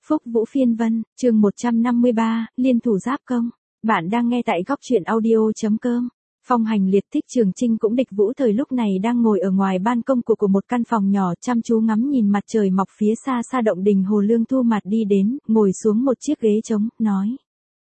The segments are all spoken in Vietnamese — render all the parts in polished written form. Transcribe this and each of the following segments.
Phúc Vũ Phiên Vân, chương 153, Liên thủ giáp công. Bạn đang nghe tại góc truyện audio.com. Phong Hành Liệt Thích Trường Chinh cũng Địch Vũ Thời lúc này đang ngồi ở ngoài ban công của một căn phòng nhỏ chăm chú ngắm nhìn mặt trời mọc phía xa xa động đình Hồ Lương Thu Mạt đi đến, ngồi xuống một chiếc ghế trống, nói.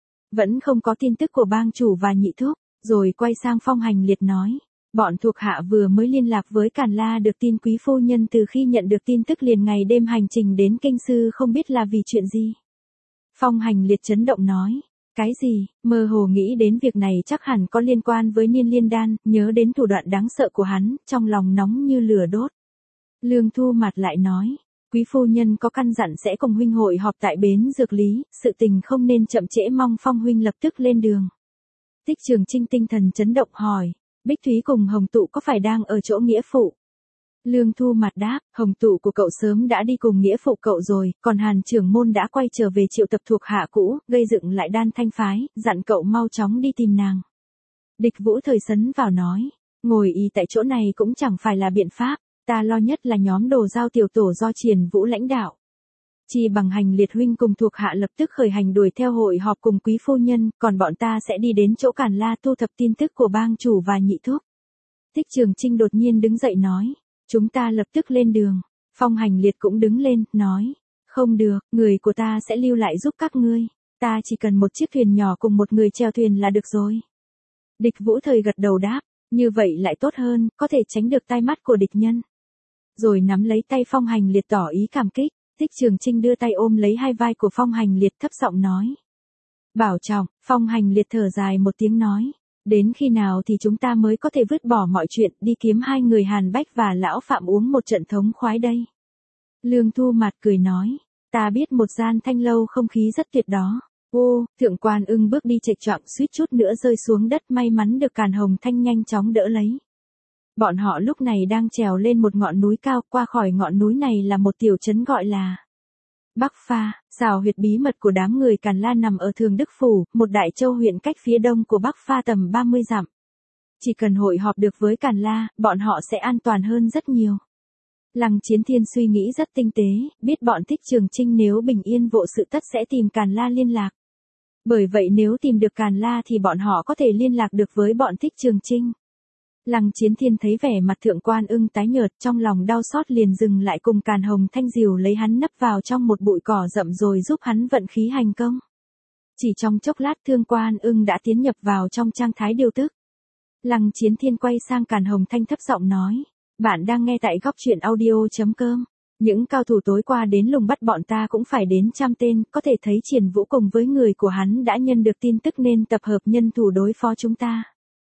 Vẫn không có tin tức của bang chủ và nhị thúc, rồi quay sang Phong Hành Liệt nói. Bọn thuộc hạ vừa mới liên lạc với Càn La được tin quý phu nhân từ khi nhận được tin tức liền ngày đêm hành trình đến kinh sư không biết là vì chuyện gì. Phong Hành Liệt chấn động nói. Cái gì, mơ hồ nghĩ đến việc này chắc hẳn có liên quan với Niên Liên Đan, nhớ đến thủ đoạn đáng sợ của hắn, trong lòng nóng như lửa đốt. Lương Thu Mạt lại nói. Quý phu nhân có căn dặn sẽ cùng huynh hội họp tại bến dược lý, sự tình không nên chậm trễ, mong Phong huynh lập tức lên đường. Thích Trường Chinh tinh thần chấn động hỏi. Bích Thúy cùng Hồng Tụ có phải đang ở chỗ nghĩa phụ? Lương Thu Mạt đáp, Hồng Tụ của cậu sớm đã đi cùng nghĩa phụ cậu rồi, còn Hàn trưởng môn đã quay trở về triệu tập thuộc hạ cũ, gây dựng lại Đan Thanh phái, dặn cậu mau chóng đi tìm nàng. Địch Vũ Thời sấn vào nói, ngồi y tại chỗ này cũng chẳng phải là biện pháp, ta lo nhất là nhóm Đồ Giao tiểu tổ do Triển Vũ lãnh đạo. Chỉ bằng Hành Liệt huynh cùng thuộc hạ lập tức khởi hành đuổi theo hội họp cùng quý phu nhân, còn bọn ta sẽ đi đến chỗ Càn La thu thập tin tức của bang chủ và nhị thúc. Thích Trường Chinh đột nhiên đứng dậy nói, chúng ta lập tức lên đường. Phong Hành Liệt cũng đứng lên, nói, không được, người của ta sẽ lưu lại giúp các ngươi, ta chỉ cần một chiếc thuyền nhỏ cùng một người chèo thuyền là được rồi. Địch Vũ Thời gật đầu đáp, như vậy lại tốt hơn, có thể tránh được tai mắt của địch nhân. Rồi nắm lấy tay Phong Hành Liệt tỏ ý cảm kích. Thích Trường Chinh đưa tay ôm lấy hai vai của Phong Hành Liệt thấp giọng nói. Bảo trọng, Phong Hành Liệt thở dài một tiếng nói. Đến khi nào thì chúng ta mới có thể vứt bỏ mọi chuyện đi kiếm hai người Hàn Bách và Lão Phạm uống một trận thống khoái đây. Lương Thu Mạt cười nói. Ta biết một gian thanh lâu không khí rất tuyệt đó. Ô, Thượng Quan Ưng bước đi chệch choạng suýt chút nữa rơi xuống đất, may mắn được Càn Hồng Thanh nhanh chóng đỡ lấy. Bọn họ lúc này đang trèo lên một ngọn núi cao, qua khỏi ngọn núi này là một tiểu trấn gọi là Bắc Pha. Xào huyệt bí mật của đám người Càn La nằm ở Thường Đức Phủ, một đại châu huyện cách phía đông của Bắc Pha tầm 30 dặm. Chỉ cần hội họp được với Càn La, bọn họ sẽ an toàn hơn rất nhiều. Lăng Chiến Thiên suy nghĩ rất tinh tế, biết bọn Thích Trường Chinh nếu bình yên vô sự tất sẽ tìm Càn La liên lạc. Bởi vậy nếu tìm được Càn La thì bọn họ có thể liên lạc được với bọn Thích Trường Chinh. Lăng Chiến Thiên thấy vẻ mặt Thượng Quan Ưng tái nhợt, trong lòng đau xót liền dừng lại cùng Càn Hồng Thanh dìu lấy hắn nấp vào trong một bụi cỏ rậm rồi giúp hắn vận khí hành công. Chỉ trong chốc lát Thượng Quan Ưng đã tiến nhập vào trong trạng thái điều tức. Lăng Chiến Thiên quay sang Càn Hồng Thanh thấp giọng nói, bạn đang nghe tại góc truyện audio.com. Những cao thủ tối qua đến lùng bắt bọn ta cũng phải đến 100 tên, có thể thấy Triển Vũ cùng với người của hắn đã nhận được tin tức nên tập hợp nhân thủ đối phó chúng ta.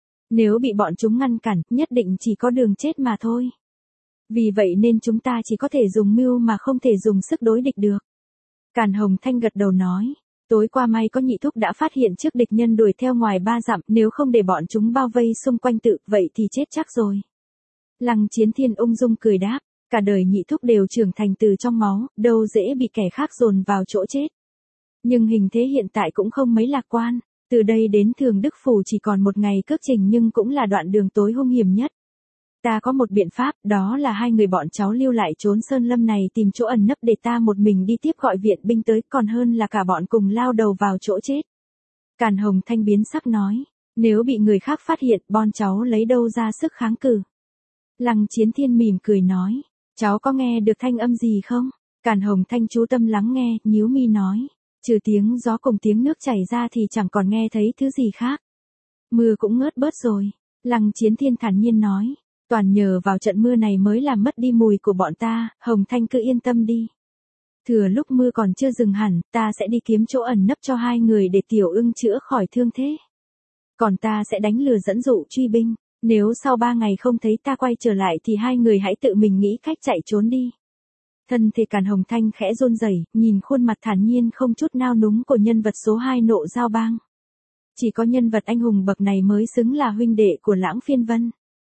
Nếu bị bọn chúng ngăn cản, nhất định chỉ có đường chết mà thôi. Vì vậy nên chúng ta chỉ có thể dùng mưu mà không thể dùng sức đối địch được. Càn Hồng Thanh gật đầu nói, tối qua may có nhị thúc đã phát hiện trước địch nhân đuổi theo ngoài 3 dặm, nếu không để bọn chúng bao vây xung quanh tự, vậy thì chết chắc rồi. Lăng Chiến Thiên ung dung cười đáp, cả đời nhị thúc đều trưởng thành từ trong máu, đâu dễ bị kẻ khác dồn vào chỗ chết. Nhưng hình thế hiện tại cũng không mấy lạc quan. Từ đây đến Thường Đức Phủ chỉ còn một ngày cước trình nhưng cũng là đoạn đường tối hung hiểm nhất. Ta có một biện pháp, đó là hai người bọn cháu lưu lại trốn sơn lâm này tìm chỗ ẩn nấp để ta một mình đi tiếp gọi viện binh tới, còn hơn là cả bọn cùng lao đầu vào chỗ chết. Càn Hồng Thanh biến sắc nói, nếu bị người khác phát hiện, bọn cháu lấy đâu ra sức kháng cự. Lăng Chiến Thiên mỉm cười nói, cháu có nghe được thanh âm gì không? Càn Hồng Thanh chú tâm lắng nghe, nhíu mi nói. Trừ tiếng gió cùng tiếng nước chảy ra thì chẳng còn nghe thấy thứ gì khác. Mưa cũng ngớt bớt rồi. Lăng Chiến Thiên thản nhiên nói. Toàn nhờ vào trận mưa này mới làm mất đi mùi của bọn ta, Hồng Thanh cứ yên tâm đi. Thừa lúc mưa còn chưa dừng hẳn, ta sẽ đi kiếm chỗ ẩn nấp cho hai người để Tiểu Ưng chữa khỏi thương thế. Còn ta sẽ đánh lừa dẫn dụ truy binh. Nếu sau 3 ngày không thấy ta quay trở lại thì hai người hãy tự mình nghĩ cách chạy trốn đi. Thân thể Càn Hồng Thanh khẽ run rẩy, nhìn khuôn mặt thản nhiên không chút nao núng của nhân vật số 2 Nộ Giao Bang. Chỉ có nhân vật anh hùng bậc này mới xứng là huynh đệ của Lãng Phiên Vân.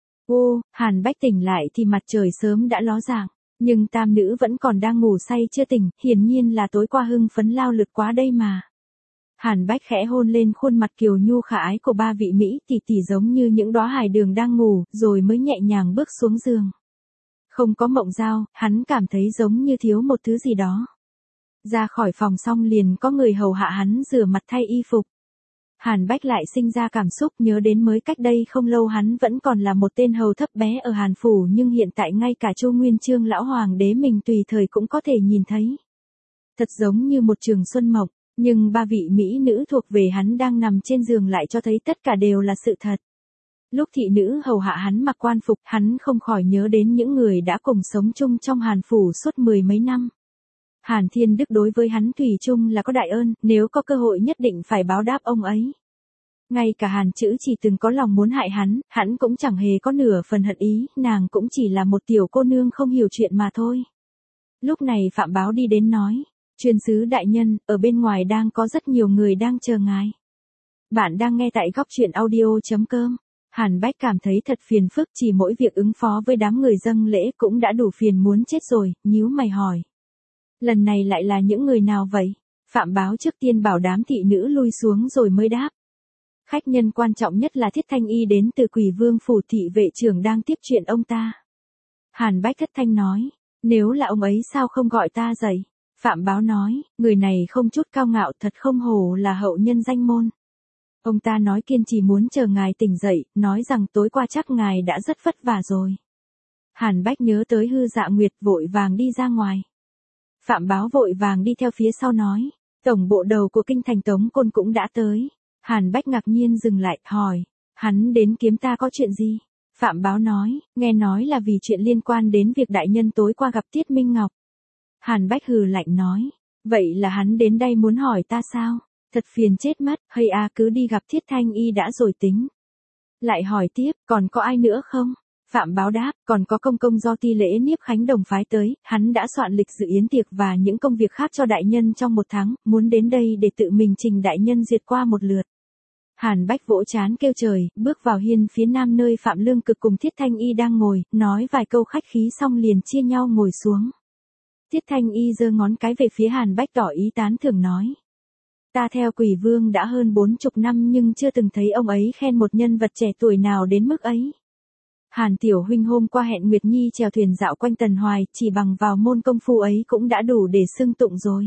Ô, Hàn Bách tỉnh lại thì mặt trời sớm đã ló dạng, nhưng tam nữ vẫn còn đang ngủ say chưa tỉnh, hiển nhiên là tối qua hưng phấn lao lực quá đây mà. Hàn Bách khẽ hôn lên khuôn mặt kiều nhu khả ái của ba vị mỹ tỷ tỷ giống như những đóa hải đường đang ngủ, rồi mới nhẹ nhàng bước xuống giường. Không có Mộng Giao, hắn cảm thấy giống như thiếu một thứ gì đó. Ra khỏi phòng xong liền có người hầu hạ hắn rửa mặt thay y phục. Hàn Bách lại sinh ra cảm xúc nhớ đến mới cách đây không lâu hắn vẫn còn là một tên hầu thấp bé ở Hàn Phủ nhưng hiện tại ngay cả Chu Nguyên Chương lão hoàng đế mình tùy thời cũng có thể nhìn thấy. Thật giống như một trường xuân mộng, nhưng ba vị mỹ nữ thuộc về hắn đang nằm trên giường lại cho thấy tất cả đều là sự thật. Lúc thị nữ hầu hạ hắn mặc quan phục, hắn không khỏi nhớ đến những người đã cùng sống chung trong Hàn Phủ suốt mười mấy năm. Hàn Thiên Đức đối với hắn thủy chung là có đại ơn, nếu có cơ hội nhất định phải báo đáp ông ấy. Ngay cả Hàn Chữ chỉ từng có lòng muốn hại hắn cũng chẳng hề có nửa phần hận ý, nàng cũng chỉ là một tiểu cô nương không hiểu chuyện mà thôi. Lúc này Phạm Báo đi đến nói, chuyên sứ đại nhân, ở bên ngoài đang có rất nhiều người đang chờ ngài. Bạn đang nghe tại góc truyện audio.com. Hàn Bách cảm thấy thật phiền phức, chỉ mỗi việc ứng phó với đám người dâng lễ cũng đã đủ phiền muốn chết rồi, nhíu mày hỏi. Lần này lại là những người nào vậy? Phạm Báo trước tiên bảo đám thị nữ lui xuống rồi mới đáp. Khách nhân quan trọng nhất là Thiết Thanh Y đến từ Quỷ Vương Phủ, thị vệ trưởng đang tiếp chuyện ông ta. Hàn Bách thất thanh nói, nếu là ông ấy sao không gọi ta dậy? Phạm Báo nói, người này không chút cao ngạo, thật không hổ là hậu nhân danh môn. Ông ta nói kiên trì muốn chờ ngài tỉnh dậy, nói rằng tối qua chắc ngài đã rất vất vả rồi. Hàn Bách nhớ tới Hư Dạ Nguyệt vội vàng đi ra ngoài. Phạm Báo vội vàng đi theo phía sau nói, tổng bộ đầu của kinh thành Tống Côn cũng đã tới. Hàn Bách ngạc nhiên dừng lại, hỏi, hắn đến kiếm ta có chuyện gì? Phạm Báo nói, nghe nói là vì chuyện liên quan đến việc đại nhân tối qua gặp Tiết Minh Ngọc. Hàn Bách hừ lạnh nói, vậy là hắn đến đây muốn hỏi ta sao? Thật phiền chết mất, hay cứ đi gặp Thiết Thanh Y đã rồi tính. Lại hỏi tiếp, còn có ai nữa không? Phạm Báo đáp, còn có công công do ti lễ Niếp Khánh Đồng phái tới, hắn đã soạn lịch dự yến tiệc và những công việc khác cho đại nhân trong một tháng, muốn đến đây để tự mình trình đại nhân duyệt qua một lượt. Hàn Bách vỗ trán kêu trời, bước vào hiên phía nam nơi Phạm Lương Cực cùng Thiết Thanh Y đang ngồi, nói vài câu khách khí xong liền chia nhau ngồi xuống. Thiết Thanh Y giơ ngón cái về phía Hàn Bách tỏ ý tán thưởng nói. Ta theo Quỷ Vương đã hơn 40 năm nhưng chưa từng thấy ông ấy khen một nhân vật trẻ tuổi nào đến mức ấy. Hàn tiểu huynh hôm qua hẹn Nguyệt Nhi chèo thuyền dạo quanh Tần Hoài, chỉ bằng vào môn công phu ấy cũng đã đủ để xưng tụng rồi.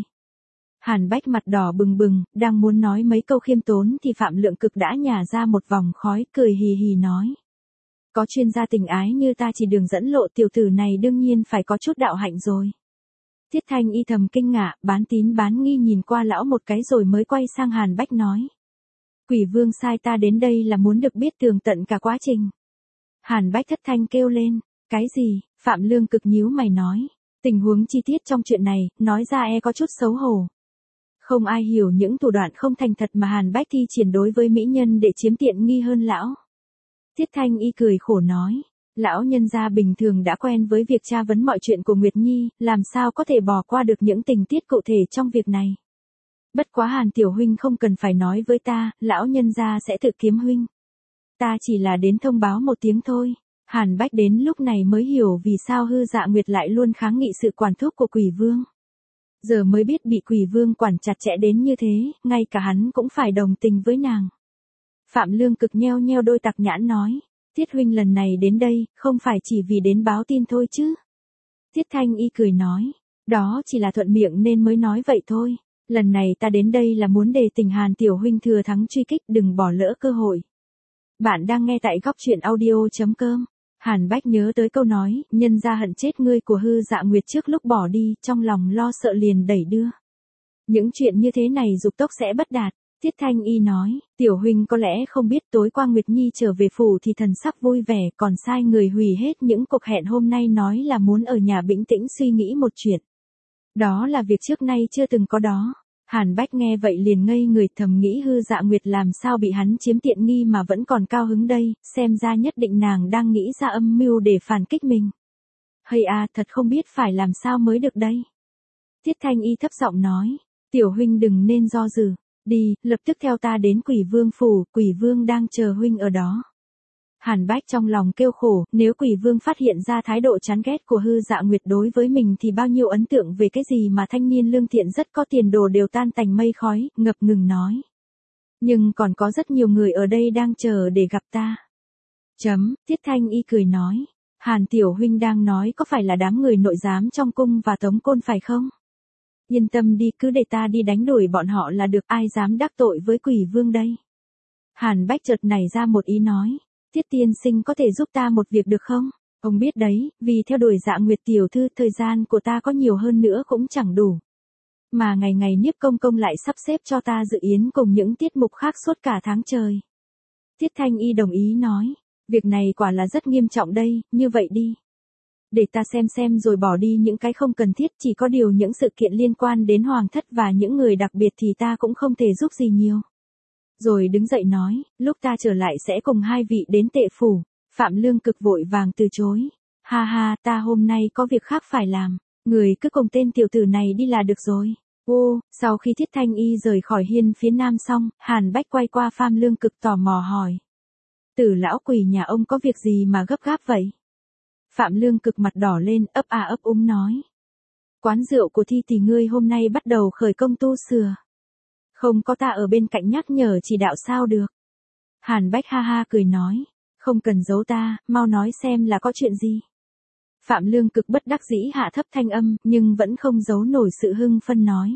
Hàn Bách mặt đỏ bừng bừng, đang muốn nói mấy câu khiêm tốn thì Phạm Lượng Cực đã nhả ra một vòng khói, cười hì hì nói. Có chuyên gia tình ái như ta chỉ đường dẫn lộ, tiểu tử này đương nhiên phải có chút đạo hạnh rồi. Thiết Thanh Y thầm kinh ngạc, bán tín bán nghi nhìn qua lão một cái rồi mới quay sang Hàn Bách nói. Quỷ Vương sai ta đến đây là muốn được biết tường tận cả quá trình. Hàn Bách thất thanh kêu lên, cái gì? Phạm Lương Cực nhíu mày nói, tình huống chi tiết trong chuyện này, nói ra có chút xấu hổ. Không ai hiểu những thủ đoạn không thành thật mà Hàn Bách thi triển đối với mỹ nhân để chiếm tiện nghi hơn lão. Thiết Thanh Y cười khổ nói, lão nhân gia bình thường đã quen với việc tra vấn mọi chuyện của Nguyệt Nhi, làm sao có thể bỏ qua được những tình tiết cụ thể trong việc này. Bất quá Hàn tiểu huynh không cần phải nói với ta, lão nhân gia sẽ tự kiếm huynh. Ta chỉ là đến thông báo một tiếng thôi. Hàn Bách đến lúc này mới hiểu vì sao Hư Dạ Nguyệt lại luôn kháng nghị sự quản thúc của Quỷ Vương. Giờ mới biết bị Quỷ Vương quản chặt chẽ đến như thế, ngay cả hắn cũng phải đồng tình với nàng. Phạm Lương Cực nheo nheo đôi tặc nhãn nói, Thiết huynh lần này đến đây, không phải chỉ vì đến báo tin thôi chứ. Thiết Thanh Y cười nói, đó chỉ là thuận miệng nên mới nói vậy thôi. Lần này ta đến đây là muốn đề tỉnh Hàn tiểu huynh thừa thắng truy kích, đừng bỏ lỡ cơ hội. Bạn đang nghe tại góc truyện audio.com. Hàn Bách nhớ tới câu nói, nhân ra hận chết ngươi của Hư Dạ Nguyệt trước lúc bỏ đi, trong lòng lo sợ liền đẩy đưa. Những chuyện như thế này dục tốc sẽ bất đạt. Thiết Thanh Y nói, tiểu huynh có lẽ không biết tối qua Nguyệt Nhi trở về phủ thì thần sắc vui vẻ, còn sai người hủy hết những cuộc hẹn hôm nay, nói là muốn ở nhà bình tĩnh suy nghĩ một chuyện. Đó là việc trước nay chưa từng có đó. Hàn Bách nghe vậy liền ngây người, thầm nghĩ Hư Dạ Nguyệt làm sao bị hắn chiếm tiện nghi mà vẫn còn cao hứng đây, xem ra nhất định nàng đang nghĩ ra âm mưu để phản kích mình. Hay thật không biết phải làm sao mới được đây. Thiết Thanh Y thấp giọng nói, tiểu huynh đừng nên do dự, đi, lập tức theo ta đến Quỷ Vương phủ, Quỷ Vương đang chờ huynh ở đó. Hàn Bách trong lòng kêu khổ, nếu Quỷ Vương phát hiện ra thái độ chán ghét của Hư Dạ Nguyệt đối với mình thì bao nhiêu ấn tượng về cái gì mà thanh niên lương thiện rất có tiền đồ đều tan tành mây khói, ngập ngừng nói. Nhưng còn có rất nhiều người ở đây đang chờ để gặp ta. Thiết Thanh Y cười nói, Hàn tiểu huynh đang nói có phải là đám người nội giám trong cung và Tống Côn phải không? Yên tâm đi, cứ để ta đi đánh đuổi bọn họ là được, ai dám đắc tội với Quỷ Vương đây. Hàn Bách chợt nảy ra một ý nói, Tiết tiên sinh có thể giúp ta một việc được không? Ông biết đấy, vì theo đuổi Dạ Nguyệt tiểu thư, thời gian của ta có nhiều hơn nữa cũng chẳng đủ. Mà ngày ngày Niếp công công lại sắp xếp cho ta dự yến cùng những tiết mục khác suốt cả tháng trời. Tiết Thanh Y đồng ý nói, việc này quả là rất nghiêm trọng đây, như vậy đi. Để ta xem rồi bỏ đi những cái không cần thiết, chỉ có điều những sự kiện liên quan đến hoàng thất và những người đặc biệt thì ta cũng không thể giúp gì nhiều. Rồi đứng dậy nói, lúc ta trở lại sẽ cùng hai vị đến Tệ phủ. Phạm Lương Cực vội vàng từ chối. Ha ha, ta hôm nay có việc khác phải làm, người cứ cùng tên tiểu tử này đi là được rồi. Ô, sau khi Tiết Thanh Y rời khỏi hiên phía nam xong, Hàn Bách quay qua Phạm Lương Cực tò mò hỏi. Tử lão Quỷ nhà ông có việc gì mà gấp gáp vậy? Phạm Lương Cực mặt đỏ lên, ấp à ấp úng nói. Quán rượu của Thi tỷ ngươi hôm nay bắt đầu khởi công tu sửa. Không có ta ở bên cạnh nhắc nhở chỉ đạo sao được. Hàn Bách ha ha cười nói. Không cần giấu ta, mau nói xem là có chuyện gì. Phạm Lương Cực bất đắc dĩ hạ thấp thanh âm, nhưng vẫn không giấu nổi sự hưng phân nói.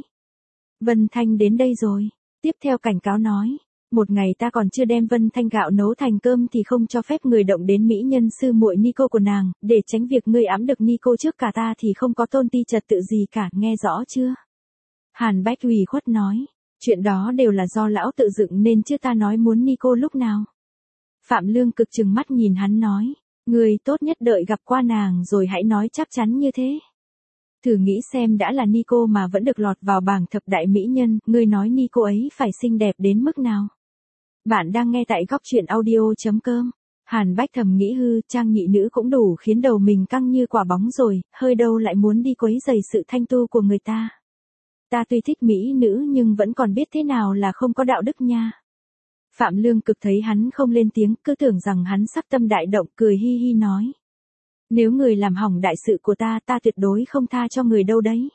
Vân Thanh đến đây rồi. Tiếp theo cảnh cáo nói. Một ngày ta còn chưa đem Vân Thanh gạo nấu thành cơm thì không cho phép người động đến mỹ nhân sư muội Nico của nàng, để tránh việc ngươi ẵm được Nico trước cả ta thì không có tôn ti trật tự gì cả, nghe rõ chưa? Hàn Bách ủy khuất nói. Chuyện đó đều là do lão tự dựng nên chứ ta nói muốn Nico lúc nào. Phạm Lương Cực trừng mắt nhìn hắn nói, ngươi tốt nhất đợi gặp qua nàng rồi hãy nói chắc chắn như thế. Thử nghĩ xem, đã là Nico mà vẫn được lọt vào bảng thập đại mỹ nhân, ngươi nói Nico ấy phải xinh đẹp đến mức nào. Bạn đang nghe tại góc truyện audio.com. Hàn Bách thầm nghĩ trang nhị nữ cũng đủ khiến đầu mình căng như quả bóng rồi, hơi đâu lại muốn đi quấy rầy sự thanh tu của người ta. Ta tuy thích mỹ nữ nhưng vẫn còn biết thế nào là không có đạo đức nha. Phạm Lương Cực thấy hắn không lên tiếng, cứ tưởng rằng hắn sắc tâm đại động, cười hi hi nói. Nếu người làm hỏng đại sự của ta, ta tuyệt đối không tha cho người đâu đấy.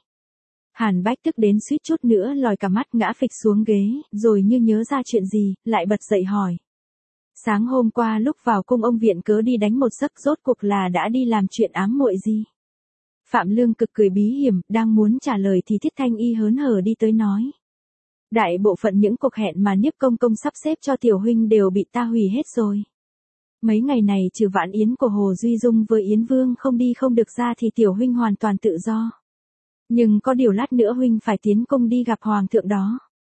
Hàn Bách tức đến suýt chút nữa lòi cả mắt ngã phịch xuống ghế, rồi như nhớ ra chuyện gì, lại bật dậy hỏi. Sáng hôm qua lúc vào cung ông viện cớ đi đánh một giấc, rốt cuộc là đã đi làm chuyện ám muội gì? Phạm Lương Cực cười bí hiểm, đang muốn trả lời thì Tiết Thanh Y hớn hở đi tới nói. Đại bộ phận những cuộc hẹn mà Niếp công công sắp xếp cho tiểu huynh đều bị ta hủy hết rồi. Mấy ngày này trừ vạn yến của Hồ Duy Dung với Yến Vương không đi không được ra thì tiểu huynh hoàn toàn tự do. Nhưng có điều lát nữa huynh phải tiến cung đi gặp hoàng thượng đó.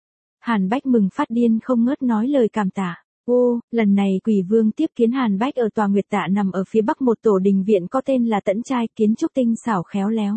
Hàn Bách mừng phát điên không ngớt nói lời cảm tạ. Ô, lần này Quỷ Vương tiếp kiến Hàn Bách ở tòa Nguyệt Tạ nằm ở phía bắc một tổ đình viện có tên là Tẫn Trai, kiến trúc tinh xảo khéo léo.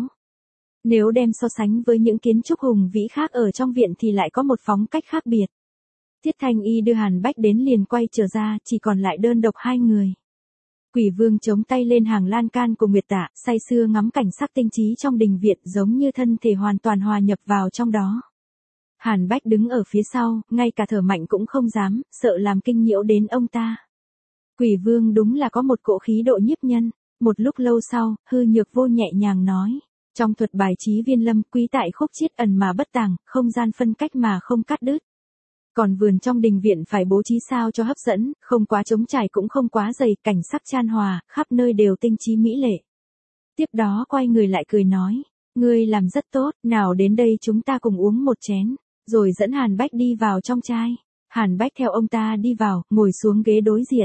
Nếu đem so sánh với những kiến trúc hùng vĩ khác ở trong viện thì lại có một phong cách khác biệt. Tiết Thanh Y đưa Hàn Bách đến liền quay trở ra, chỉ còn lại đơn độc hai người. Quỷ Vương chống tay lên hàng lan can của Nguyệt Tạ, say sưa ngắm cảnh sắc tinh trí trong đình viện, giống như thân thể hoàn toàn hòa nhập vào trong đó. Hàn Bách đứng ở phía sau, ngay cả thở mạnh cũng không dám, sợ làm kinh nhiễu đến ông ta. Quỷ Vương đúng là có một cỗ khí độ nhiếp nhân. Một lúc lâu sau, Hư Nhược Vô nhẹ nhàng nói. Trong thuật bài trí viên lâm, quý tại khúc chiết ẩn mà bất tàng, không gian phân cách mà không cắt đứt. Còn vườn trong đình viện phải bố trí sao cho hấp dẫn, không quá trống trải cũng không quá dày, cảnh sắc chan hòa, khắp nơi đều tinh trí mỹ lệ. Tiếp đó quay người lại cười nói, ngươi làm rất tốt, nào đến đây chúng ta cùng uống một chén, rồi dẫn Hàn Bách đi vào trong trai. Hàn Bách theo ông ta đi vào, ngồi xuống ghế đối diện.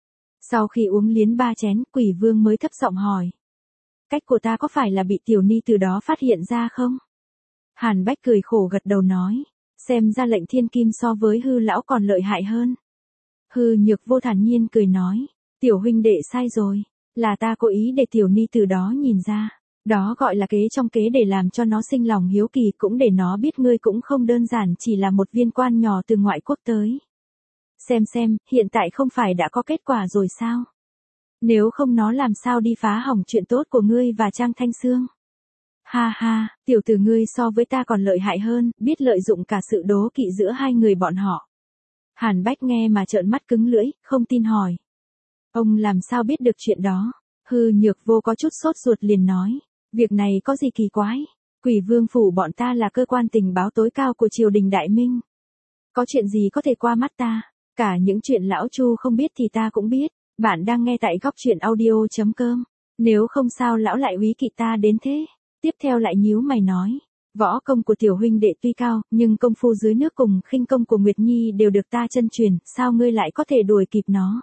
Sau khi uống liến 3 chén, Quỷ Vương mới thấp giọng hỏi. Cách của ta có phải là bị tiểu ni từ đó phát hiện ra không? Hàn Bách cười khổ gật đầu nói. Xem ra lệnh thiên kim so với Hư lão còn lợi hại hơn. Hư Nhược Vô thản nhiên cười nói. Tiểu huynh đệ sai rồi. Là ta cố ý để tiểu ni từ đó nhìn ra. Đó gọi là kế trong kế để làm cho nó sinh lòng hiếu kỳ, cũng để nó biết ngươi cũng không đơn giản chỉ là một viên quan nhỏ từ ngoại quốc tới. Xem, hiện tại không phải đã có kết quả rồi sao? Nếu không nó làm sao đi phá hỏng chuyện tốt của ngươi và Trang Thanh Sương? Ha ha, tiểu tử ngươi so với ta còn lợi hại hơn, biết lợi dụng cả sự đố kỵ giữa hai người bọn họ. Hàn Bách nghe mà trợn mắt cứng lưỡi, không tin hỏi. Ông làm sao biết được chuyện đó? Hư Nhược Vô có chút sốt ruột liền nói. Việc này có gì kỳ quái? Quỷ Vương phủ bọn ta là cơ quan tình báo tối cao của triều đình Đại Minh. Có chuyện gì có thể qua mắt ta? Cả những chuyện lão Chu không biết thì ta cũng biết. Bạn đang nghe tại góc truyện audio.com. Nếu không sao lão lại úy kỵ ta đến thế? Tiếp theo lại nhíu mày nói. Võ công của tiểu huynh đệ tuy cao, nhưng công phu dưới nước cùng khinh công của Nguyệt Nhi đều được ta chân truyền, sao ngươi lại có thể đuổi kịp nó?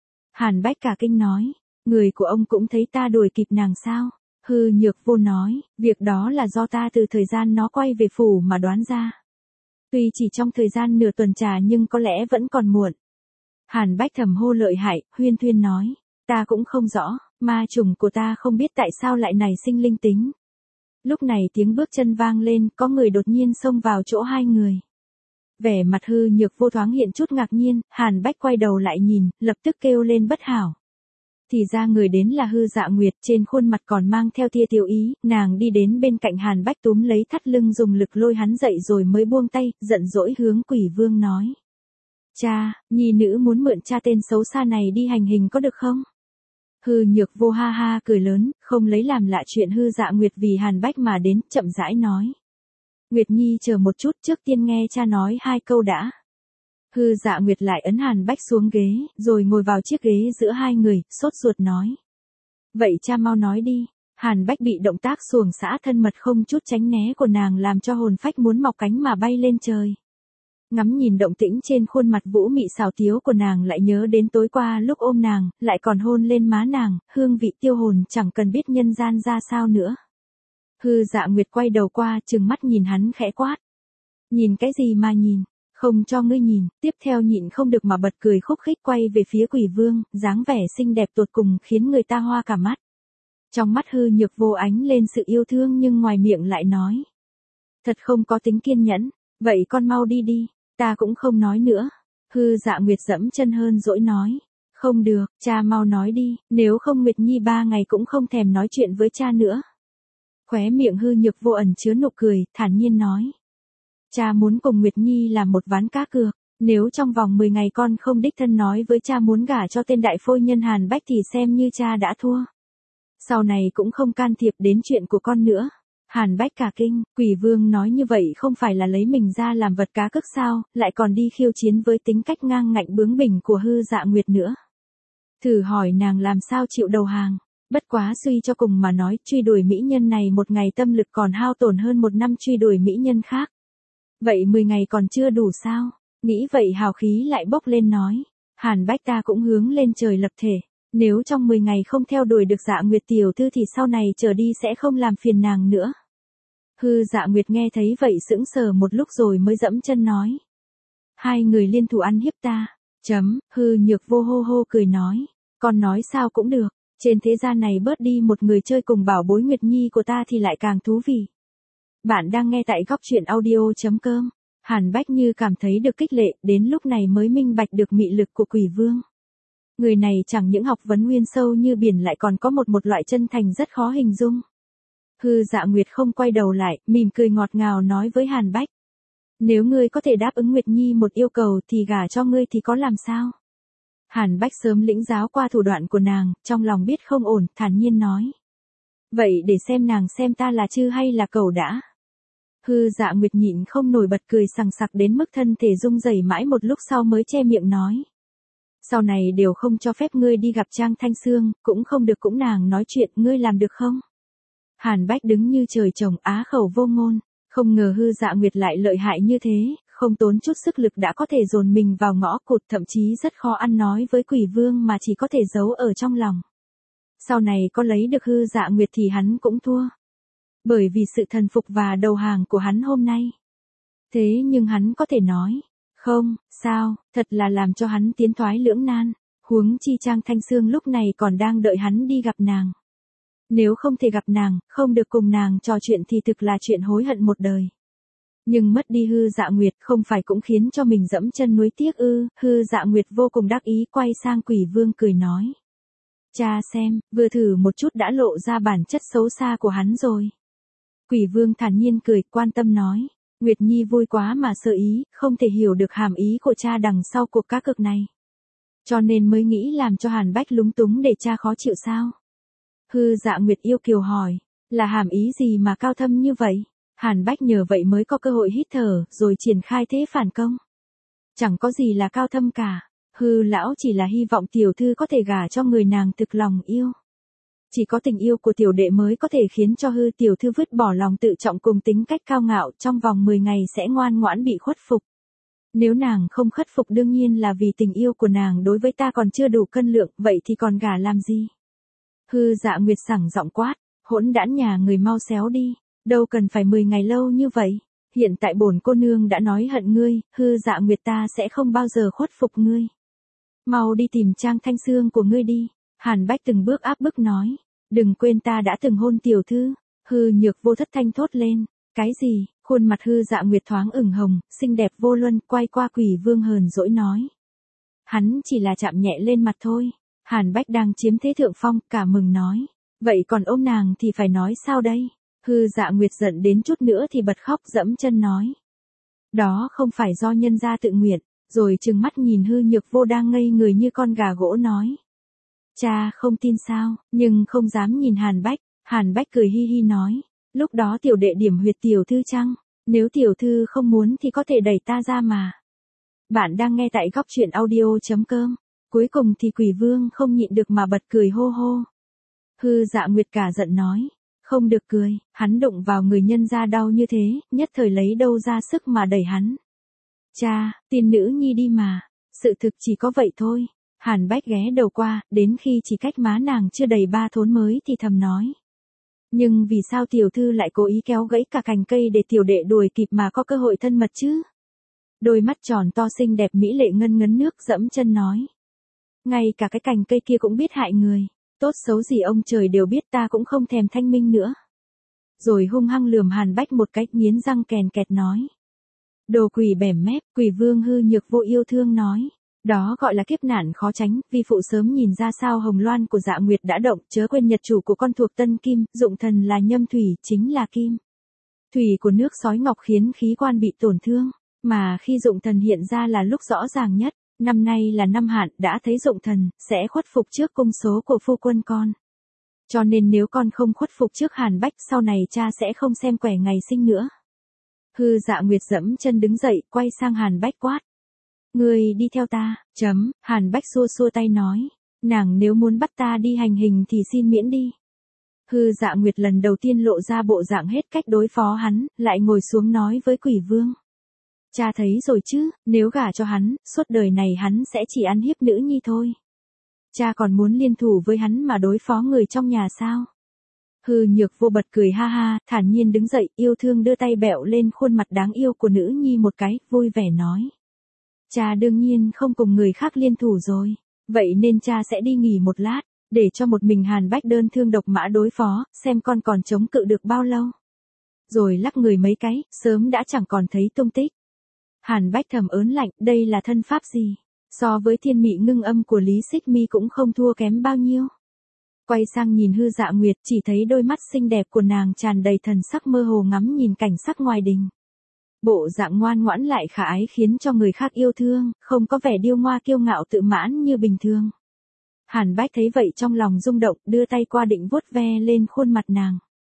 Hàn Bách cả kinh nói, người của ông cũng thấy ta đuổi kịp nàng sao? Hư Nhược Vô nói, việc đó là do ta từ thời gian nó quay về phủ mà đoán ra. Tuy chỉ trong thời gian nửa tuần trà nhưng có lẽ vẫn còn muộn. Hàn Bách thầm hô lợi hại, huyên thuyên nói, ta cũng không rõ, ma trùng của ta không biết tại sao lại nảy sinh linh tính. Lúc này tiếng bước chân vang lên, có người đột nhiên xông vào chỗ hai người. Vẻ mặt Hư Nhược Vô thoáng hiện chút ngạc nhiên, Hàn Bách quay đầu lại nhìn, lập tức kêu lên bất hảo. Thì ra người đến là Hư Dạ Nguyệt, trên khuôn mặt còn mang theo tia tiêu ý, nàng đi đến bên cạnh Hàn Bách túm lấy thắt lưng dùng lực lôi hắn dậy rồi mới buông tay, giận dỗi hướng Quỷ Vương nói. Cha, nhi nữ muốn mượn cha tên xấu xa này đi hành hình có được không? Hư Nhược Vô ha ha cười lớn, không lấy làm lạ chuyện Hư Dạ Nguyệt vì Hàn Bách mà đến, chậm rãi nói. Nguyệt Nhi chờ một chút, trước tiên nghe cha nói hai câu đã. Hư Dạ Nguyệt lại ấn Hàn Bách xuống ghế, rồi ngồi vào chiếc ghế giữa hai người, sốt ruột nói. Vậy cha mau nói đi. Hàn Bách bị động tác xuồng xã thân mật không chút tránh né của nàng làm cho hồn phách muốn mọc cánh mà bay lên trời. Ngắm nhìn động tĩnh trên khuôn mặt vũ mị xảo tiếu của nàng lại nhớ đến tối qua lúc ôm nàng, lại còn hôn lên má nàng, hương vị tiêu hồn chẳng cần biết nhân gian ra sao nữa. Hư Dạ Nguyệt quay đầu qua, trừng mắt nhìn hắn khẽ quát. Nhìn cái gì mà nhìn, không cho ngươi nhìn, tiếp theo nhịn không được mà bật cười khúc khích quay về phía Quỷ Vương, dáng vẻ xinh đẹp tột cùng khiến người ta hoa cả mắt. Trong mắt Hư Nhược Vô ánh lên sự yêu thương nhưng ngoài miệng lại nói. Thật không có tính kiên nhẫn, vậy con mau đi đi. Ta cũng không nói nữa. Hư Dạ Nguyệt dẫm chân hơn dỗi nói. Không được, cha mau nói đi, nếu không Nguyệt Nhi 3 ngày cũng không thèm nói chuyện với cha nữa. Khóe miệng Hư Nhược Vô ẩn chứa nụ cười, thản nhiên nói. Cha muốn cùng Nguyệt Nhi làm một ván cá cược, nếu trong vòng 10 ngày con không đích thân nói với cha muốn gả cho tên đại phôi nhân Hàn Bách thì xem như cha đã thua. Sau này cũng không can thiệp đến chuyện của con nữa. Hàn Bách cả kinh, Quỷ Vương nói như vậy không phải là lấy mình ra làm vật cá cược sao, lại còn đi khiêu chiến với tính cách ngang ngạnh bướng bỉnh của Hư Dạ Nguyệt nữa. Thử hỏi nàng làm sao chịu đầu hàng, bất quá suy cho cùng mà nói, truy đuổi mỹ nhân này một ngày tâm lực còn hao tổn hơn một năm truy đuổi mỹ nhân khác. Vậy 10 ngày còn chưa đủ sao? Nghĩ vậy hào khí lại bốc lên nói. Hàn Bách ta cũng hướng lên trời lập thể. Nếu trong 10 ngày không theo đuổi được Dạ Nguyệt tiểu thư thì sau này trở đi sẽ không làm phiền nàng nữa. Hư Dạ Nguyệt nghe thấy vậy sững sờ một lúc rồi mới dẫm chân nói. Hai người liên thủ ăn hiếp ta. Hư Nhược Vô hô hô cười nói. Con nói sao cũng được. Trên thế gian này bớt đi một người chơi cùng bảo bối Nguyệt Nhi của ta thì lại càng thú vị. Bạn đang nghe tại góc truyện audio.com. Hàn Bách như cảm thấy được kích lệ, đến lúc này mới minh bạch được mị lực của Quỷ Vương. Người này chẳng những học vấn nguyên sâu như biển lại còn có một loại chân thành rất khó hình dung. Hư Dạ Nguyệt không quay đầu lại, mỉm cười ngọt ngào nói với Hàn Bách. Nếu ngươi có thể đáp ứng Nguyệt Nhi một yêu cầu thì gả cho ngươi thì có làm sao? Hàn Bách sớm lĩnh giáo qua thủ đoạn của nàng, trong lòng biết không ổn, thản nhiên nói. Vậy để xem nàng xem ta là chư hay là cẩu đã. Hư Dạ Nguyệt nhịn không nổi bật cười sằng sặc đến mức thân thể rung rẩy mãi một lúc sau mới che miệng nói. Sau này đều không cho phép ngươi đi gặp Trang Thanh Sương, cũng không được cũng nàng nói chuyện, ngươi làm được không? Hàn Bách đứng như trời trồng á khẩu vô ngôn, không ngờ Hư Dạ Nguyệt lại lợi hại như thế, không tốn chút sức lực đã có thể dồn mình vào ngõ cụt, thậm chí rất khó ăn nói với Quỷ Vương mà chỉ có thể giấu ở trong lòng. Sau này có lấy được Hư Dạ Nguyệt thì hắn cũng thua. Bởi vì sự thần phục và đầu hàng của hắn hôm nay. Thế nhưng hắn có thể nói, không, sao, thật là làm cho hắn tiến thoái lưỡng nan, huống chi Trang Thanh Sương lúc này còn đang đợi hắn đi gặp nàng. Nếu không thể gặp nàng, không được cùng nàng trò chuyện thì thực là chuyện hối hận một đời. Nhưng mất đi Hư Dạ Nguyệt không phải cũng khiến cho mình dẫm chân nuối tiếc ư? Hư Dạ Nguyệt vô cùng đắc ý quay sang Quỷ Vương cười nói. Cha xem, vừa thử một chút đã lộ ra bản chất xấu xa của hắn rồi. Quỷ Vương thản nhiên cười, quan tâm nói. Nguyệt Nhi vui quá mà sơ ý, không thể hiểu được hàm ý của cha đằng sau cuộc cá cược này. Cho nên mới nghĩ làm cho Hàn Bách lúng túng để cha khó chịu sao? Hư Dạ Nguyệt yêu kiều hỏi, là hàm ý gì mà cao thâm như vậy? Hàn Bách nhờ vậy mới có cơ hội hít thở, rồi triển khai thế phản công. Chẳng có gì là cao thâm cả, Hư lão chỉ là hy vọng tiểu thư có thể gả cho người nàng thực lòng yêu. Chỉ có tình yêu của tiểu đệ mới có thể khiến cho Hư tiểu thư vứt bỏ lòng tự trọng cùng tính cách cao ngạo, trong vòng 10 ngày sẽ ngoan ngoãn bị khuất phục. Nếu nàng không khuất phục đương nhiên là vì tình yêu của nàng đối với ta còn chưa đủ cân lượng, vậy thì còn gả làm gì? Hư Dạ Nguyệt sảng giọng quát, hỗn đản nhà người mau xéo đi, đâu cần phải 10 ngày lâu như vậy. Hiện tại bổn cô nương đã nói hận ngươi, Hư Dạ Nguyệt ta sẽ không bao giờ khuất phục ngươi. Mau đi tìm Trang Thanh Sương của ngươi đi. Hàn Bách từng bước áp bức nói, đừng quên ta đã từng hôn tiểu thư. Hư Nhược Vô thất thanh thốt lên, cái gì? Khuôn mặt Hư Dạ Nguyệt thoáng ửng hồng, xinh đẹp vô luân, quay qua Quỷ Vương hờn dỗi nói. Hắn chỉ là chạm nhẹ lên mặt thôi. Hàn Bách đang chiếm thế thượng phong, cả mừng nói. Vậy còn ôm nàng thì phải nói sao đây? Hư Dạ Nguyệt giận đến chút nữa thì bật khóc dẫm chân nói. Đó không phải do nhân gia tự nguyện, rồi trừng mắt nhìn Hư Nhược Vô đang ngây người như con gà gỗ nói. Cha không tin sao, nhưng không dám nhìn Hàn Bách. Hàn Bách cười hi hi nói. Lúc đó tiểu đệ điểm huyệt tiểu thư chăng? Nếu tiểu thư không muốn thì có thể đẩy ta ra mà. Bạn đang nghe tại góc truyện audio.com. Cuối cùng thì Quỷ Vương không nhịn được mà bật cười hô hô. Hư Dạ Nguyệt cả giận nói. Không được cười, hắn đụng vào người nhân ra đau như thế, nhất thời lấy đâu ra sức mà đẩy hắn. Cha, tin nữ nhi đi mà. Sự thực chỉ có vậy thôi. Hàn Bách ghé đầu qua, đến khi chỉ cách má nàng chưa đầy 3 thốn mới thì thầm nói. Nhưng vì sao tiểu thư lại cố ý kéo gãy cả cành cây để tiểu đệ đuổi kịp mà có cơ hội thân mật chứ? Đôi mắt tròn to xinh đẹp mỹ lệ ngân ngấn nước dẫm chân nói. Ngay cả cái cành cây kia cũng biết hại người. Tốt xấu gì ông trời đều biết, ta cũng không thèm thanh minh nữa. Rồi hung hăng lườm Hàn Bách một cách nghiến răng kèn kẹt nói. Đồ quỷ bẻm mép. Quỷ Vương Hư Nhược Vô yêu thương nói. Đó gọi là kiếp nạn khó tránh, vi phụ sớm nhìn ra sao hồng loan của Dạ Nguyệt đã động, chớ quên nhật chủ của con thuộc tân kim, dụng thần là nhâm thủy, chính là kim. Thủy của nước sói ngọc khiến khí quan bị tổn thương, mà khi dụng thần hiện ra là lúc rõ ràng nhất. Năm nay là năm hạn, đã thấy dụng thần, sẽ khuất phục trước cung số của phu quân con. Cho nên nếu con không khuất phục trước Hàn Bách, sau này cha sẽ không xem quẻ ngày sinh nữa. Hư Dạ Nguyệt dẫm chân đứng dậy, quay sang Hàn Bách quát. Ngươi đi theo ta, Hàn Bách xua xua tay nói. Nàng nếu muốn bắt ta đi hành hình thì xin miễn đi. Hư Dạ Nguyệt lần đầu tiên lộ ra bộ dạng hết cách đối phó hắn, lại ngồi xuống nói với Quỷ Vương. Cha thấy rồi chứ, nếu gả cho hắn, suốt đời này hắn sẽ chỉ ăn hiếp nữ nhi thôi. Cha còn muốn liên thủ với hắn mà đối phó người trong nhà sao? Hư Nhược Vô bật cười ha ha, thản nhiên đứng dậy, yêu thương đưa tay bẹo lên khuôn mặt đáng yêu của nữ nhi một cái, vui vẻ nói. Cha đương nhiên không cùng người khác liên thủ rồi, vậy nên cha sẽ đi nghỉ một lát, để cho một mình Hàn Bách đơn thương độc mã đối phó, xem con còn chống cự được bao lâu. Rồi lắc người mấy cái, sớm đã chẳng còn thấy tung tích. Hàn Bách thầm ớn lạnh, đây là thân pháp gì? So với thiên mị ngưng âm của Lý Xích Mi cũng không thua kém bao nhiêu. Quay sang nhìn Hư Dạ Nguyệt, chỉ thấy đôi mắt xinh đẹp của nàng tràn đầy thần sắc mơ hồ ngắm nhìn cảnh sắc ngoài đình. Bộ dạng ngoan ngoãn lại khả ái khiến cho người khác yêu thương, không có vẻ điêu ngoa kiêu ngạo tự mãn như bình thường. Hàn Bách thấy vậy trong lòng rung động, đưa tay qua định vuốt ve lên khuôn mặt nàng.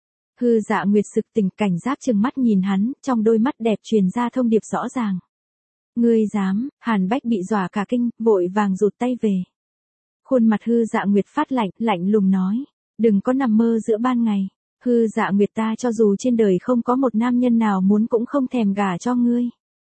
Hư Dạ Nguyệt sực tỉnh, cảnh giác trừng mắt nhìn hắn, trong đôi mắt đẹp truyền ra thông điệp rõ ràng. Ngươi dám? Hàn Bách bị dọa cả kinh, vội vàng rụt tay về. Khuôn mặt Hư Dạ Nguyệt phát lạnh, lạnh lùng nói, đừng có nằm mơ giữa ban ngày. Hư Dạ Nguyệt ta cho dù trên đời không có một nam nhân nào muốn cũng không thèm gả cho ngươi.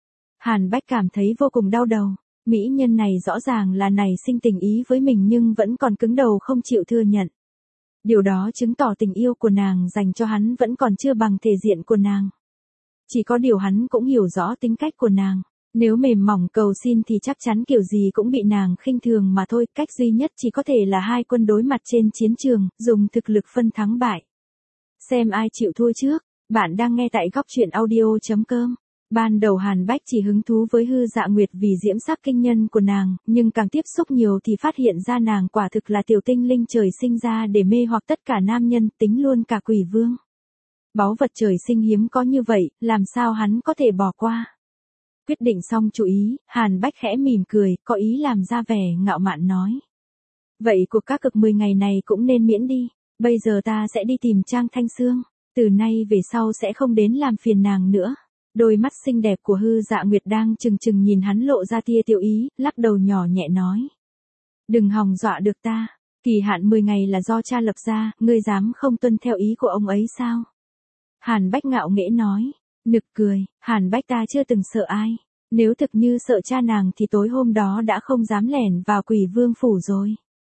Hàn Bách cảm thấy vô cùng đau đầu, mỹ nhân này rõ ràng là nảy sinh tình ý với mình nhưng vẫn còn cứng đầu không chịu thừa nhận. Điều đó chứng tỏ tình yêu của nàng dành cho hắn vẫn còn chưa bằng thể diện của nàng. Chỉ có điều hắn cũng hiểu rõ tính cách của nàng. Nếu mềm mỏng cầu xin thì chắc chắn kiểu gì cũng bị nàng khinh thường mà thôi. Cách duy nhất chỉ có thể là hai quân đối mặt trên chiến trường, dùng thực lực phân thắng bại. Xem ai chịu thua trước. Bạn đang nghe tại góc truyện audio.com. Ban đầu Hàn Bách chỉ hứng thú với Hư Dạ Nguyệt vì diễm sắc kinh nhân của nàng, nhưng càng tiếp xúc nhiều thì phát hiện ra nàng quả thực là tiểu tinh linh trời sinh ra để mê hoặc tất cả nam nhân, tính luôn cả Quỷ Vương. Báu vật trời sinh hiếm có như vậy, làm sao hắn có thể bỏ qua. Quyết định xong chú ý, Hàn Bách khẽ mỉm cười, có ý làm ra vẻ ngạo mạn nói. Vậy cuộc cá cược 10 ngày này cũng nên miễn đi, bây giờ ta sẽ đi tìm Trang Thanh Sương, từ nay về sau sẽ không đến làm phiền nàng nữa. Đôi mắt xinh đẹp của Hư Dạ Nguyệt đang trừng trừng nhìn hắn lộ ra tia tiểu ý, lắc đầu nhỏ nhẹ nói. Đừng hòng dọa được ta, Kỳ hạn 10 ngày là do cha lập ra, ngươi dám không tuân theo ý của ông ấy sao? Hàn Bách ngạo nghễ nói. Nực cười, Hàn Bách ta chưa từng sợ ai. Nếu thực như sợ cha nàng thì tối hôm đó đã không dám lẻn vào Quỷ Vương phủ rồi.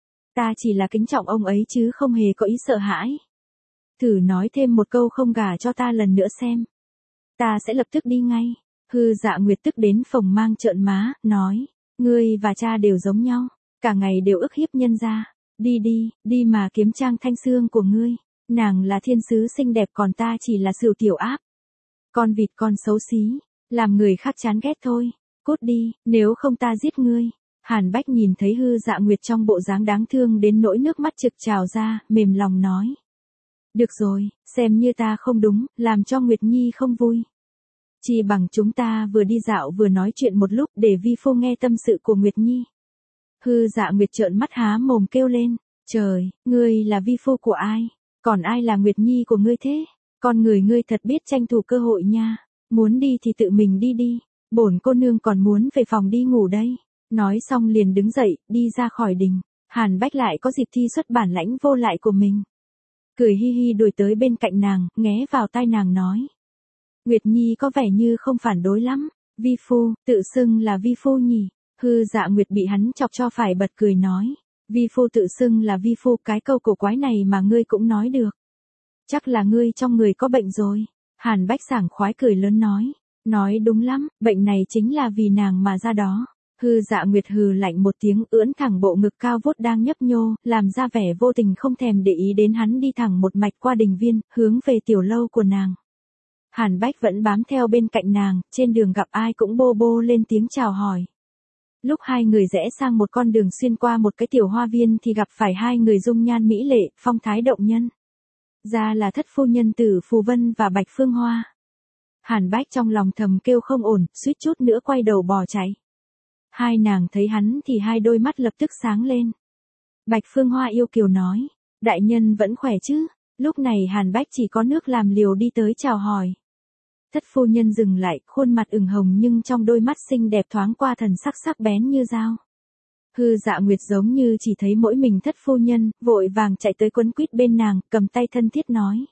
Ta chỉ là kính trọng ông ấy chứ không hề có ý sợ hãi. Thử nói thêm một câu không gả cho ta lần nữa xem. Ta sẽ lập tức đi ngay. Hư Dạ Nguyệt tức đến phồng mang trợn má, nói. Ngươi và cha đều giống nhau. Cả ngày đều ức hiếp nhân gia. Đi đi, đi mà kiếm Trang Thanh Xương của ngươi. Nàng là thiên sứ xinh đẹp còn ta chỉ là sửu tiểu áp. Con vịt con xấu xí. Làm người khác chán ghét thôi. Cút đi, nếu không ta giết ngươi. Hàn Bách nhìn thấy Hư Dạ Nguyệt trong bộ dáng đáng thương đến nỗi nước mắt trực trào ra, mềm lòng nói. Được rồi, xem như ta không đúng, làm cho Nguyệt Nhi không vui. Chỉ bằng chúng ta vừa đi dạo vừa nói chuyện một lúc để vi phu nghe tâm sự của Nguyệt Nhi. Hư Dạ Nguyệt trợn mắt há mồm kêu lên. Trời, ngươi là vi phu của ai? Còn ai là Nguyệt Nhi của ngươi thế? Con người ngươi thật biết tranh thủ cơ hội nha. Muốn đi thì tự mình đi đi. Bổn cô nương còn muốn về phòng đi ngủ đây. Nói xong liền đứng dậy, đi ra khỏi đình. Hàn Bách lại có dịp thi xuất bản lãnh vô lại của mình. Cười hi hi đuổi tới bên cạnh nàng, nghé vào tai nàng nói. Nguyệt Nhi có vẻ như không phản đối lắm. Vi phu, tự xưng là vi phu nhỉ. Hư Dạ Nguyệt bị hắn chọc cho phải bật cười nói. Vi phu tự xưng là vi phu, cái câu cổ quái này mà ngươi cũng nói được. Chắc là ngươi trong người có bệnh rồi. Hàn Bách sảng khoái cười lớn nói. Nói đúng lắm, bệnh này chính là vì nàng mà ra đó. Hư Dạ Nguyệt hừ lạnh một tiếng, ưỡn thẳng bộ ngực cao vút đang nhấp nhô, làm ra vẻ vô tình không thèm để ý đến hắn, đi thẳng một mạch qua đình viên, hướng về tiểu lâu của nàng. Hàn Bách vẫn bám theo bên cạnh nàng, trên đường gặp ai cũng bô bô lên tiếng chào hỏi. Lúc hai người rẽ sang một con đường xuyên qua một cái tiểu hoa viên thì gặp phải hai người dung nhan mỹ lệ, phong thái động nhân. Ra là thất phu nhân Tử Phù Vân và Bạch Phương Hoa. Hàn Bách trong lòng thầm kêu không ổn, suýt chút nữa quay đầu bỏ chạy. Hai nàng thấy hắn thì hai đôi mắt lập tức sáng lên. Bạch Phương Hoa yêu kiều nói, đại nhân vẫn khỏe chứ? Lúc này Hàn Bách chỉ có nước làm liều đi tới chào hỏi. Thất phu nhân dừng lại, khuôn mặt ửng hồng nhưng trong đôi mắt xinh đẹp thoáng qua thần sắc sắc bén như dao. Hư Dạ Nguyệt giống như chỉ thấy mỗi mình thất phu nhân, vội vàng chạy tới quấn quýt bên nàng, cầm tay thân thiết nói.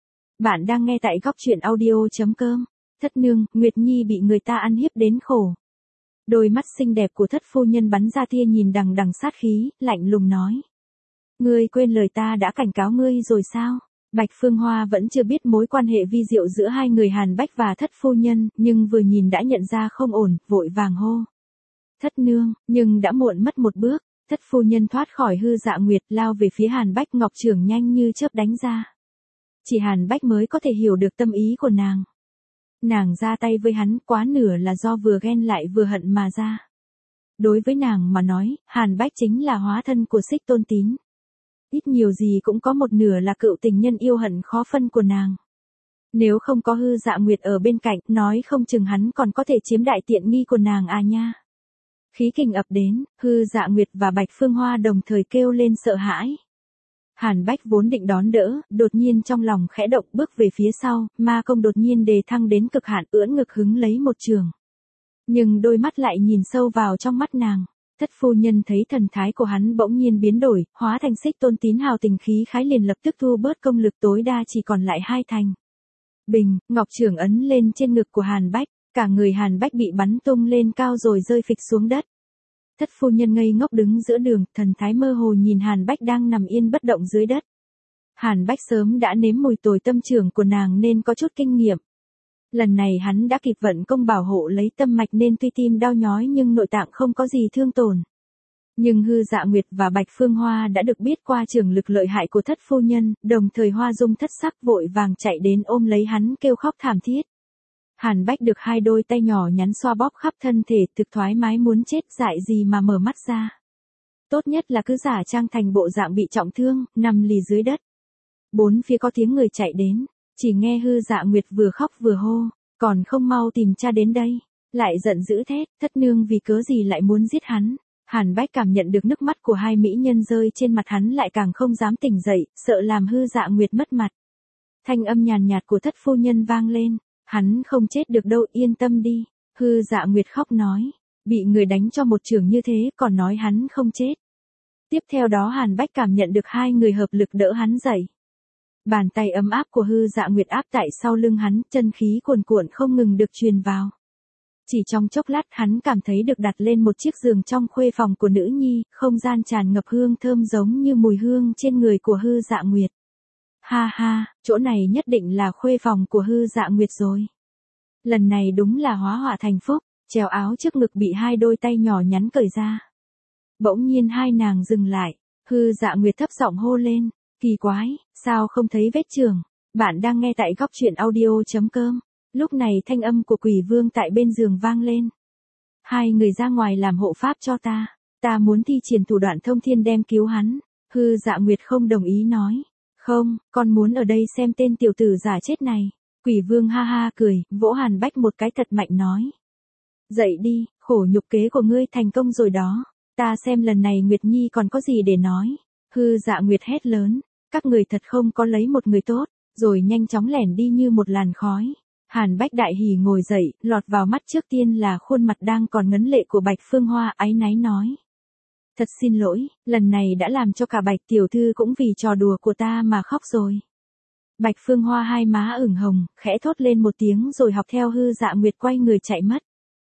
Bạn đang nghe tại góc truyện audio.com. Thất nương, Nguyệt Nhi bị người ta ăn hiếp đến khổ. Đôi mắt xinh đẹp của thất phu nhân bắn ra tia nhìn đằng đằng sát khí, lạnh lùng nói. Ngươi quên lời ta đã cảnh cáo ngươi rồi sao? Bạch Phương Hoa vẫn chưa biết mối quan hệ vi diệu giữa hai người Hàn Bách và thất phu nhân, nhưng vừa nhìn đã nhận ra không ổn, vội vàng hô. Thất nương, nhưng đã muộn mất một bước, thất phu nhân thoát khỏi Hư Dạ Nguyệt, lao về phía Hàn Bách, ngọc chưởng nhanh như chớp đánh ra. Chỉ Hàn Bách mới có thể hiểu được tâm ý của nàng. Nàng ra tay với hắn quá nửa là do vừa ghen lại vừa hận mà ra. Đối với nàng mà nói, Hàn Bách chính là hóa thân của Xích Tôn Tín. Ít nhiều gì cũng có một nửa là cựu tình nhân yêu hận khó phân của nàng. Nếu không có Hư Dạ Nguyệt ở bên cạnh, nói không chừng hắn còn có thể chiếm đại tiện nghi của nàng à nha. Khí kình ập đến, Hư Dạ Nguyệt và Bạch Phương Hoa đồng thời kêu lên sợ hãi. Hàn Bách vốn định đón đỡ, đột nhiên trong lòng khẽ động, bước về phía sau, ma công đột nhiên đề thăng đến cực hạn, ưỡn ngực hứng lấy một trường. Nhưng đôi mắt lại nhìn sâu vào trong mắt nàng. Thất phu nhân thấy thần thái của hắn bỗng nhiên biến đổi, hóa thành Xích Tôn Tín hào tình khí khái, liền lập tức thu bớt công lực, tối đa chỉ còn lại hai thành. Bình, ngọc chưởng ấn lên trên ngực của Hàn Bách, cả người Hàn Bách bị bắn tung lên cao rồi rơi phịch xuống đất. Thất phu nhân ngây ngốc đứng giữa đường, thần thái mơ hồ nhìn Hàn Bách đang nằm yên bất động dưới đất. Hàn Bách sớm đã nếm mùi tồi tâm trưởng của nàng nên có chút kinh nghiệm. Lần này hắn đã kịp vận công bảo hộ lấy tâm mạch nên tuy tim đau nhói nhưng nội tạng không có gì thương tổn. Nhưng Hư Dạ Nguyệt và Bạch Phương Hoa đã được biết qua trường lực lợi hại của thất phu nhân, đồng thời hoa dung thất sắc vội vàng chạy đến ôm lấy hắn kêu khóc thảm thiết. Hàn Bách được hai đôi tay nhỏ nhắn xoa bóp khắp thân thể, thực thoải mái muốn chết, dại gì mà mở mắt ra. Tốt nhất là cứ giả trang thành bộ dạng bị trọng thương, nằm lì dưới đất. Bốn phía có tiếng người chạy đến, chỉ nghe Hư Dạ Nguyệt vừa khóc vừa hô, còn không mau tìm cha đến đây. Lại giận dữ thét, thất nương vì cớ gì lại muốn giết hắn. Hàn Bách cảm nhận được nước mắt của hai mỹ nhân rơi trên mặt hắn, lại càng không dám tỉnh dậy, sợ làm Hư Dạ Nguyệt mất mặt. Thanh âm nhàn nhạt của thất phu nhân vang lên. Hắn không chết được đâu, yên tâm đi. Hư Dạ Nguyệt khóc nói. Bị người đánh cho một trường như thế còn nói hắn không chết. Tiếp theo đó Hàn Bách cảm nhận được hai người hợp lực đỡ hắn dậy. Bàn tay ấm áp của Hư Dạ Nguyệt áp tại sau lưng hắn, chân khí cuồn cuộn không ngừng được truyền vào. Chỉ trong chốc lát hắn cảm thấy được đặt lên một chiếc giường trong khuê phòng của nữ nhi, không gian tràn ngập hương thơm giống như mùi hương trên người của Hư Dạ Nguyệt. Ha ha, chỗ này nhất định là khuê phòng của Hư Dạ Nguyệt rồi. Lần này đúng là hóa họa thành phúc, trèo áo trước ngực bị hai đôi tay nhỏ nhắn cởi ra. Bỗng nhiên hai nàng dừng lại, Hư Dạ Nguyệt thấp giọng hô lên, kỳ quái, sao không thấy vết chưởng? Bạn đang nghe tại góc truyện audio.com. Lúc này thanh âm của Quỷ Vương tại bên giường vang lên. Hai người ra ngoài làm hộ pháp cho ta muốn thi triển thủ đoạn thông thiên đem cứu hắn. Hư Dạ Nguyệt không đồng ý nói, không, con muốn ở đây xem tên tiểu tử giả chết này. Quỷ Vương ha ha cười, vỗ Hàn Bách một cái thật mạnh nói. Dậy đi, khổ nhục kế của ngươi thành công rồi đó. Ta xem lần này Nguyệt Nhi còn có gì để nói. Hư Dạ Nguyệt hét lớn, các người thật không có lấy một người tốt, rồi nhanh chóng lẻn đi như một làn khói. Hàn Bách đại hỉ ngồi dậy, lọt vào mắt trước tiên là khuôn mặt đang còn ngấn lệ của Bạch Phương Hoa, áy náy nói. Thật xin lỗi, lần này đã làm cho cả Bạch tiểu thư cũng vì trò đùa của ta mà khóc rồi. Bạch Phương Hoa hai má ửng hồng, khẽ thốt lên một tiếng rồi học theo Hư Dạ Nguyệt quay người chạy mất.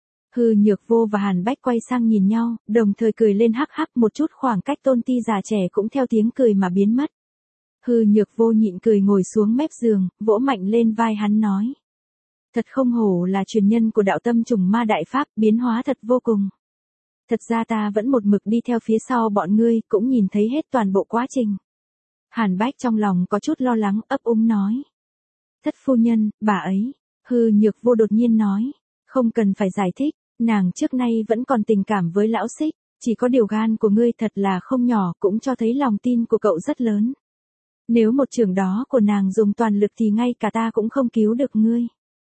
Hư Nhược Vô và Hàn Bách quay sang nhìn nhau, đồng thời cười lên hắc hắc, một chút khoảng cách Tôn Ti già trẻ cũng theo tiếng cười mà biến mất. Hư Nhược Vô nhịn cười ngồi xuống mép giường, vỗ mạnh lên vai hắn nói. Thật không hổ là truyền nhân của đạo tâm trùng ma đại pháp, biến hóa thật vô cùng. Thật ra ta vẫn một mực đi theo phía sau bọn ngươi, cũng nhìn thấy hết toàn bộ quá trình. Hàn Bách trong lòng có chút lo lắng, ấp úng nói. Thất phu nhân, bà ấy. Hư Nhược Vô đột nhiên nói. Không cần phải giải thích, nàng trước nay vẫn còn tình cảm với lão Xích, chỉ có điều gan của ngươi thật là không nhỏ, cũng cho thấy lòng tin của cậu rất lớn. Nếu một chưởng đó của nàng dùng toàn lực thì ngay cả ta cũng không cứu được ngươi.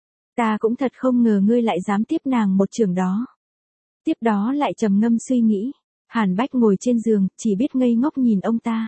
Ta cũng thật không ngờ ngươi lại dám tiếp nàng một chưởng đó. Tiếp đó lại trầm ngâm suy nghĩ. Hàn Bách ngồi trên giường, chỉ biết ngây ngốc nhìn ông ta.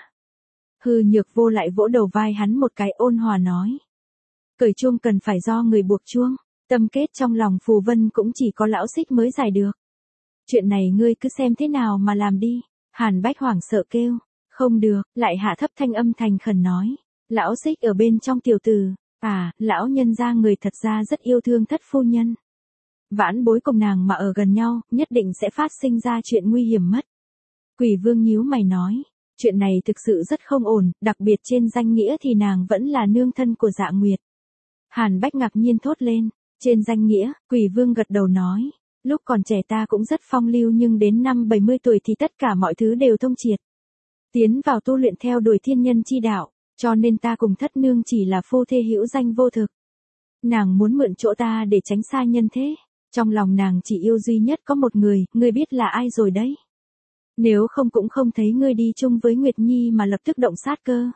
Hư Nhược Vô lại vỗ đầu vai hắn một cái, ôn hòa nói. Cởi chuông cần phải do người buộc chuông. Tâm kết trong lòng Phù Vân cũng chỉ có lão Xích mới giải được. Chuyện này ngươi cứ xem thế nào mà làm đi. Hàn Bách hoảng sợ kêu. Không được, lại hạ thấp thanh âm thành khẩn nói. Lão Xích ở bên trong tiểu tử. À, lão nhân gia người thật ra rất yêu thương thất phu nhân. Vãn bối cùng nàng mà ở gần nhau, nhất định sẽ phát sinh ra chuyện nguy hiểm mất. Quỷ Vương nhíu mày nói. Chuyện này thực sự rất không ổn, đặc biệt trên danh nghĩa thì nàng vẫn là nương thân của Dạ Nguyệt. Hàn Bách ngạc nhiên thốt lên. Trên danh nghĩa, Quỷ Vương gật đầu nói. Lúc còn trẻ ta cũng rất phong lưu, nhưng đến năm 70 tuổi thì tất cả mọi thứ đều thông triệt. Tiến vào tu luyện theo đuổi thiên nhân chi đạo, cho nên ta cùng thất nương chỉ là phu thê hữu danh vô thực. Nàng muốn mượn chỗ ta để tránh xa nhân thế. Trong lòng nàng chỉ yêu duy nhất có một người, ngươi biết là ai rồi đấy. Nếu không cũng không thấy ngươi đi chung với Nguyệt Nhi mà lập tức động sát cơ.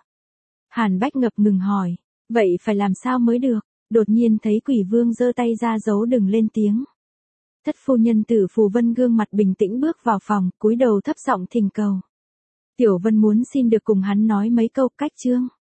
Hàn Bách ngập ngừng hỏi, vậy phải làm sao mới được? Đột nhiên thấy Quỷ Vương giơ tay ra dấu đừng lên tiếng. Thất phu nhân Tử Phù Vân gương mặt bình tĩnh bước vào phòng, cúi đầu thấp giọng thỉnh cầu. Tiểu Vân muốn xin được cùng hắn nói mấy câu cách chương.